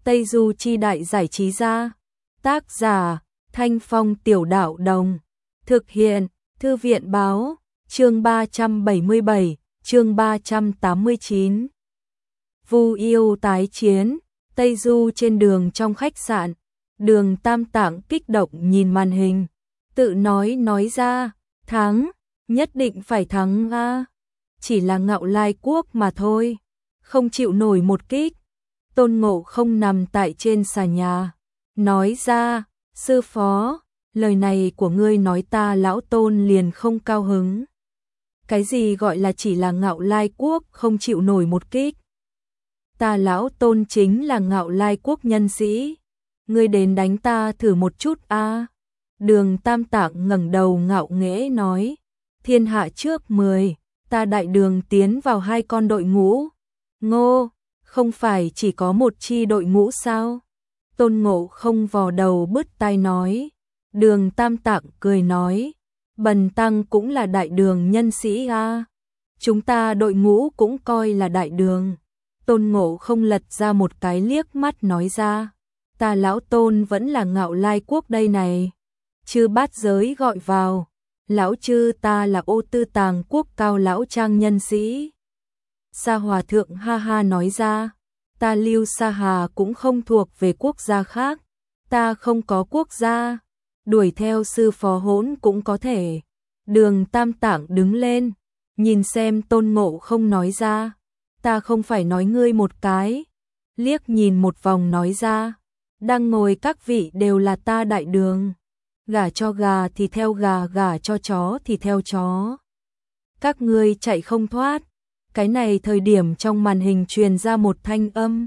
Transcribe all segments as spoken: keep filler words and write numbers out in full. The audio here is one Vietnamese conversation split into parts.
Tây Du Chi Đại Giải Trí Gia. Tác giả Thanh Phong Tiểu Đạo Đồng. Thực hiện Thư viện Báo. Chương ba trăm bảy mươi bảy, chương ba trăm tám mươi chín. Vu yêu tái chiến. Tây Du trên đường trong khách sạn. Đường Tam Tạng kích động nhìn màn hình, tự nói nói ra, thắng, nhất định phải thắng a. Chỉ là Ngạo Lai Quốc mà thôi, không chịu nổi một kích. Tôn Ngộ Không nằm tại trên xà nhà, nói ra, sư phó, lời này của ngươi nói ta lão Tôn liền không cao hứng. Cái gì gọi là chỉ là Ngạo Lai Quốc không chịu nổi một kích? Ta lão Tôn chính là Ngạo Lai Quốc nhân sĩ. Ngươi đến đánh ta thử một chút a. Đường Tam Tạng ngẩng đầu ngạo nghễ nói, thiên hạ trước mười, ta đại đường tiến vào hai con đội ngũ. Ngô, không phải chỉ có một chi đội ngũ sao? Tôn Ngộ Không vò đầu bứt tai nói. Đường Tam Tạng cười nói, Bần tăng cũng là đại đường nhân sĩ a. Chúng ta đội ngũ cũng coi là đại đường. Tôn Ngộ Không lật ra một cái liếc mắt nói ra, ta lão Tôn vẫn là Ngạo Lai Quốc đây này. Chư bát giới gọi vào, lão chư ta là Ô Tư Tàng Quốc cao lão trang nhân sĩ. Sa Hòa Thượng ha ha nói ra, ta Lưu Sa Hà cũng không thuộc về quốc gia khác, ta không có quốc gia, đuổi theo sư phó hỗn cũng có thể. Đường Tam Tạng đứng lên, nhìn xem Tôn Ngộ Không nói ra, ta không phải nói ngươi một cái, liếc nhìn một vòng nói ra, đang ngồi các vị đều là ta đại đường, gả cho gà thì theo gà, gả cho chó thì theo chó. Các ngươi chạy không thoát. Cái này thời điểm trong màn hình truyền ra một thanh âm.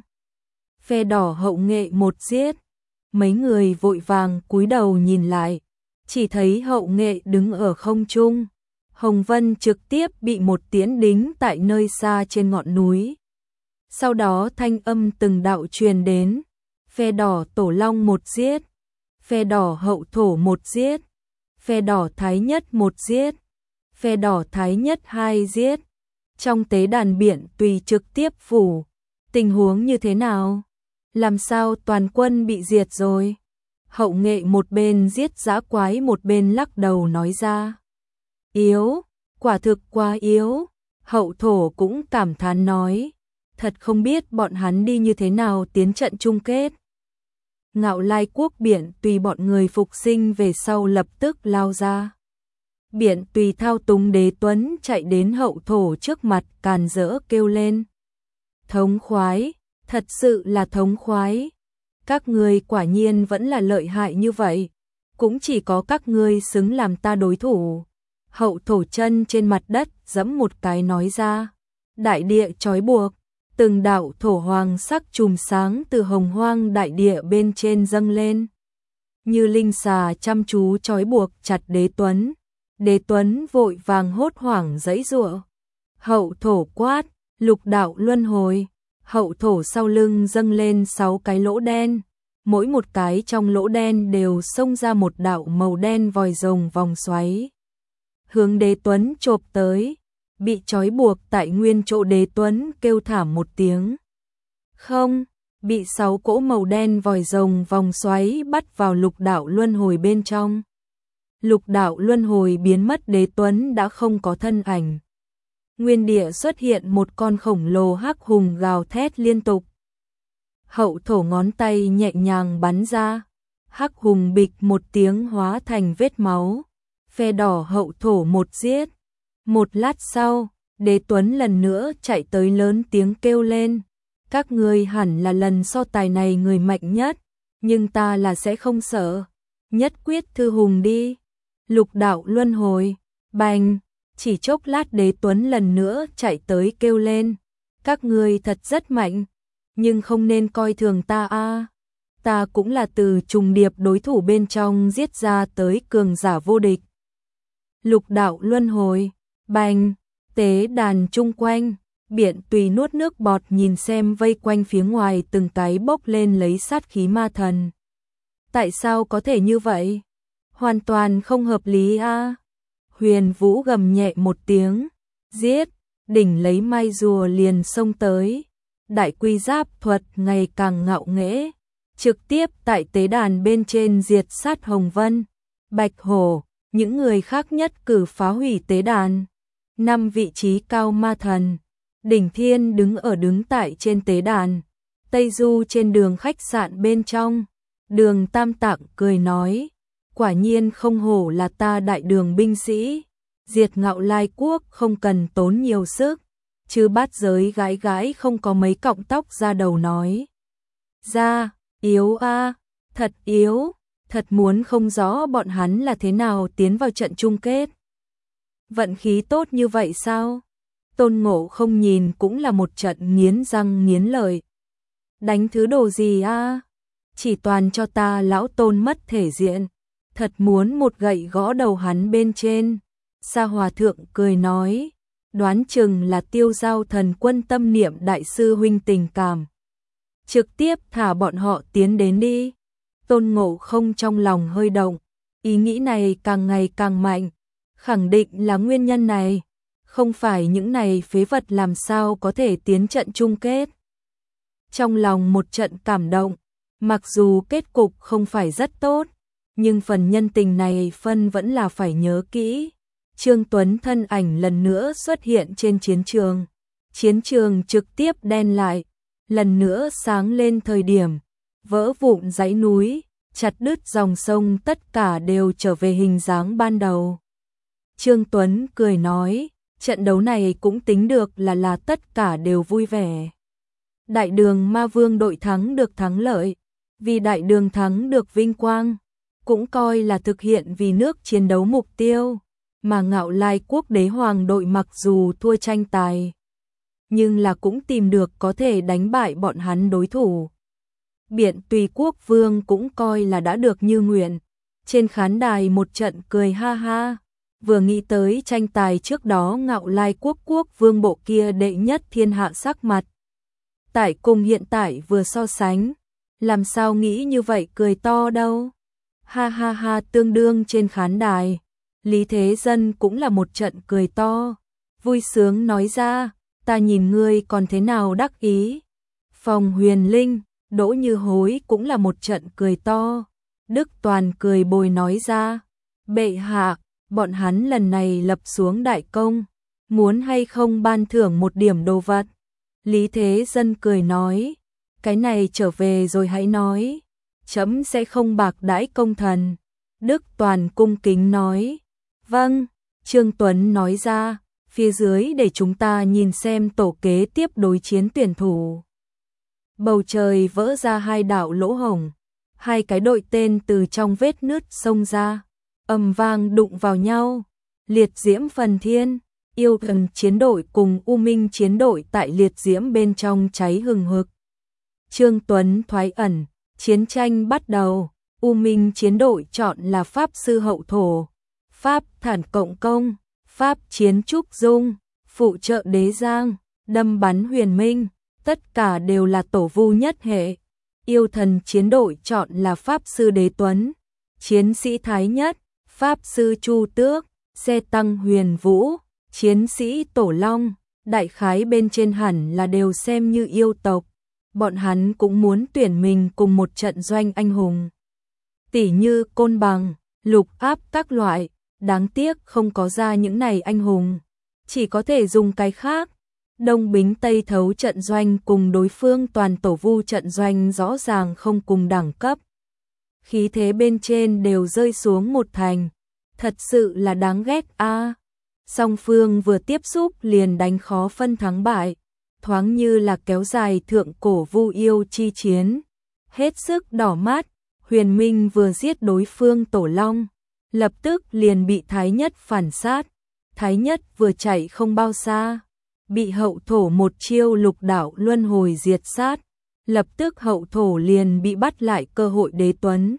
Phe đỏ hậu nghệ một giết. Mấy người vội vàng cúi đầu nhìn lại, chỉ thấy hậu nghệ đứng ở không trung. Hồng Vân trực tiếp bị một tiễn đính tại nơi xa trên ngọn núi. Sau đó thanh âm từng đạo truyền đến. Phe đỏ tổ long một giết, phe đỏ hậu thổ một giết, phe đỏ thái nhất một giết, phe đỏ thái nhất hai giết. Trong tế đàn biển tùy trực tiếp phủ, tình huống như thế nào? Làm sao toàn quân bị diệt rồi? Hậu nghệ một bên giết dã quái một bên lắc đầu nói ra. Yếu, quả thực quá yếu. Hậu thổ cũng cảm thán nói, thật không biết bọn hắn đi như thế nào tiến trận chung kết. Ngạo Lai Quốc biển tùy bọn người phục sinh về sau lập tức lao ra. Biển tùy thao túng Đế Tuấn chạy đến hậu thổ trước mặt càn rỡ kêu lên. Thống khoái, thật sự là thống khoái. Các ngươi quả nhiên vẫn là lợi hại như vậy. Cũng chỉ có các ngươi xứng làm ta đối thủ. Hậu thổ chân trên mặt đất giẫm một cái nói ra. Đại địa trói buộc. Từng đạo thổ hoàng sắc chùm sáng từ hồng hoang đại địa bên trên dâng lên. Như linh xà chăm chú trói buộc chặt Đế Tuấn. Đế Tuấn vội vàng hốt hoảng giãy giụa. Hậu thổ quát, lục đạo luân hồi. Hậu thổ sau lưng dâng lên sáu cái lỗ đen. Mỗi một cái trong lỗ đen đều xông ra một đạo màu đen vòi rồng vòng xoáy. Hướng Đế Tuấn chộp tới. Bị trói buộc tại nguyên chỗ Đế Tuấn kêu thảm một tiếng. Không, bị sáu cỗ màu đen vòi rồng vòng xoáy bắt vào lục đạo luân hồi bên trong. Lục đạo luân hồi biến mất, Đế Tuấn đã không có thân ảnh. Nguyên địa xuất hiện một con khổng lồ hắc hùng gào thét liên tục. Hậu thổ ngón tay nhẹ nhàng bắn ra. Hắc hùng bịch một tiếng hóa thành vết máu. Phe đỏ hậu thổ một giết. Một lát sau, Đế Tuấn lần nữa chạy tới lớn tiếng kêu lên. Các ngươi hẳn là lần so tài này người mạnh nhất, nhưng ta là sẽ không sợ. Nhất quyết thư hùng đi. Lục đạo luân hồi, bành, chỉ chốc lát Đế Tuấn lần nữa chạy tới kêu lên. Các ngươi thật rất mạnh, nhưng không nên coi thường ta a. Ta cũng là từ trùng điệp đối thủ bên trong giết ra tới cường giả vô địch. Lục đạo luân hồi, bành, tế đàn chung quanh, biển tùy nuốt nước bọt nhìn xem vây quanh phía ngoài từng cái bốc lên lấy sát khí ma thần. Tại sao có thể như vậy? Hoàn toàn không hợp lý a. Huyền Vũ gầm nhẹ một tiếng, giết, đỉnh lấy mai rùa liền xông tới. đại quy giáp thuật ngày càng ngạo nghễ, trực tiếp tại tế đàn bên trên diệt sát Hồng Vân, Bạch Hổ, những người khác nhất cử phá hủy tế đàn. Năm vị trí cao ma thần, Đỉnh Thiên đứng ở đứng tại trên tế đàn, Tây Du trên đường khách sạn bên trong, Đường Tam Tạng cười nói, quả nhiên không hổ là ta đại đường binh sĩ, diệt Ngạo Lai quốc không cần tốn nhiều sức, chứ bát giới gái gái không có mấy cọng tóc ra đầu nói. Ra, yếu a, thật yếu, thật muốn không rõ bọn hắn là thế nào tiến vào trận chung kết. Vận khí tốt như vậy sao? Tôn Ngộ không nhìn cũng là một trận nghiến răng nghiến lợi. Đánh thứ đồ gì a? Chỉ toàn cho ta lão Tôn mất thể diện, thật muốn một gậy gõ đầu hắn bên trên. Sa Hòa Thượng cười nói, đoán chừng là Tiêu Giao Thần Quân tâm niệm đại sư huynh tình cảm. Trực tiếp thả bọn họ tiến đến đi. Tôn Ngộ không trong lòng hơi động, ý nghĩ này càng ngày càng mạnh, khẳng định là nguyên nhân này, không phải những này phế vật làm sao có thể tiến trận chung kết. Trong lòng một trận cảm động, mặc dù kết cục không phải rất tốt, nhưng phần nhân tình này phân vẫn là phải nhớ kỹ. Trương Tuấn thân ảnh lần nữa xuất hiện trên chiến trường, chiến trường trực tiếp đen lại, lần nữa sáng lên thời điểm, vỡ vụn dãy núi, chặt đứt dòng sông tất cả đều trở về hình dáng ban đầu. Trương Tuấn cười nói, trận đấu này cũng tính được là là tất cả đều vui vẻ. Đại đường Ma Vương đội thắng được thắng lợi, vì đại đường thắng được vinh quang, cũng coi là thực hiện vì nước chiến đấu mục tiêu, mà Ngạo Lai quốc đế hoàng đội mặc dù thua tranh tài, nhưng là cũng tìm được có thể đánh bại bọn hắn đối thủ. Biện Tùy quốc vương cũng coi là đã được như nguyện, trên khán đài một trận cười ha ha, vừa nghĩ tới tranh tài trước đó Ngạo Lai quốc quốc vương bộ kia đệ nhất thiên hạ sắc mặt. Tại cùng hiện tại vừa so sánh, làm sao nghĩ như vậy cười to đâu. Ha ha ha, tương đương trên khán đài, Lý Thế Dân cũng là một trận cười to, vui sướng nói ra, ta nhìn ngươi còn thế nào đắc ý. Phòng Huyền Linh, Đỗ Như Hối cũng là một trận cười to, Đức Toàn cười bồi nói ra, bệ hạ, bọn hắn lần này lập xuống đại công, muốn hay không ban thưởng một điểm đồ vật. Lý Thế Dân cười nói, cái này trở về rồi hãy nói, chấm sẽ không bạc đãi công thần. Đức Toàn cung kính nói, vâng. Trương Tuấn nói ra, phía dưới để chúng ta nhìn xem tổ kế tiếp đối chiến tuyển thủ. Bầu trời vỡ ra hai đạo lỗ hổng, hai cái đội tên từ trong vết nứt xông ra, ầm vang đụng vào nhau. Liệt Diễm Phần Thiên, Yêu Thần chiến đội cùng U Minh chiến đội tại liệt diễm bên trong cháy hừng hực. Trương Tuấn thoái ẩn, chiến tranh bắt đầu. U Minh chiến đội chọn là Pháp Sư Hậu Thổ, Pháp Thản Cộng Công, Pháp Chiến Trúc Dung, phụ trợ Đế Giang, đâm bắn Huyền Minh, tất cả đều là tổ vu nhất hệ. Yêu Thần chiến đội chọn là Pháp Sư Đế Tuấn, Chiến sĩ Thái Nhất, Pháp Sư Chu Tước, Xe Tăng Huyền Vũ, Chiến sĩ Tổ Long, đại khái bên trên hẳn là đều xem như yêu tộc. Bọn hắn cũng muốn tuyển mình cùng một trận doanh anh hùng. Tỷ như Côn Bằng, Lục Áp các loại, đáng tiếc không có ra những này anh hùng, chỉ có thể dùng cái khác. Đông Bính Tây Thấu trận doanh cùng đối phương toàn tổ vu trận doanh rõ ràng không cùng đẳng cấp. Khí thế bên trên đều rơi xuống một thành, thật sự là đáng ghét a. Song phương vừa tiếp xúc liền đánh khó phân thắng bại, thoáng như là kéo dài thượng cổ vu yêu chi chiến, hết sức đỏ mắt. Huyền Minh vừa giết đối phương Tổ Long, lập tức liền bị Thái Nhất phản sát. Thái Nhất vừa chạy không bao xa, bị Hậu Thổ một chiêu lục đạo luân hồi diệt sát, lập tức Hậu Thổ liền bị bắt lại cơ hội. Đế Tuấn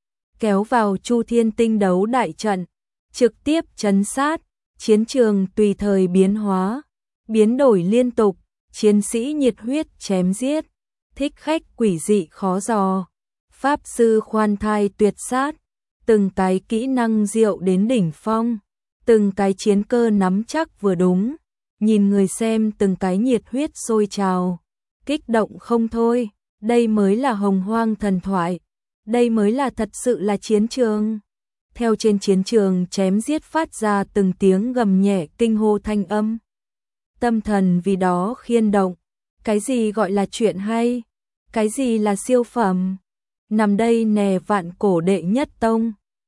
kéo vào Chu Thiên Tinh đấu đại trận, trực tiếp trấn sát. Chiến trường tùy thời biến hóa, biến đổi liên tục, chiến sĩ nhiệt huyết chém giết, thích khách quỷ dị khó dò, Pháp sư khoan thai tuyệt sát, từng cái kỹ năng diệu đến đỉnh phong, từng cái chiến cơ nắm chắc vừa đúng, nhìn người xem từng cái nhiệt huyết sôi trào. kích động không thôi, đây mới là hồng hoang thần thoại, đây mới là thật sự là chiến trường. Theo trên chiến trường chém giết phát ra từng tiếng gầm nhẹ kinh hô thanh âm. Tâm thần vì đó khiên động, cái gì gọi là chuyện hay, cái gì là siêu phẩm. Nằm đây nè vạn cổ đệ nhất tông,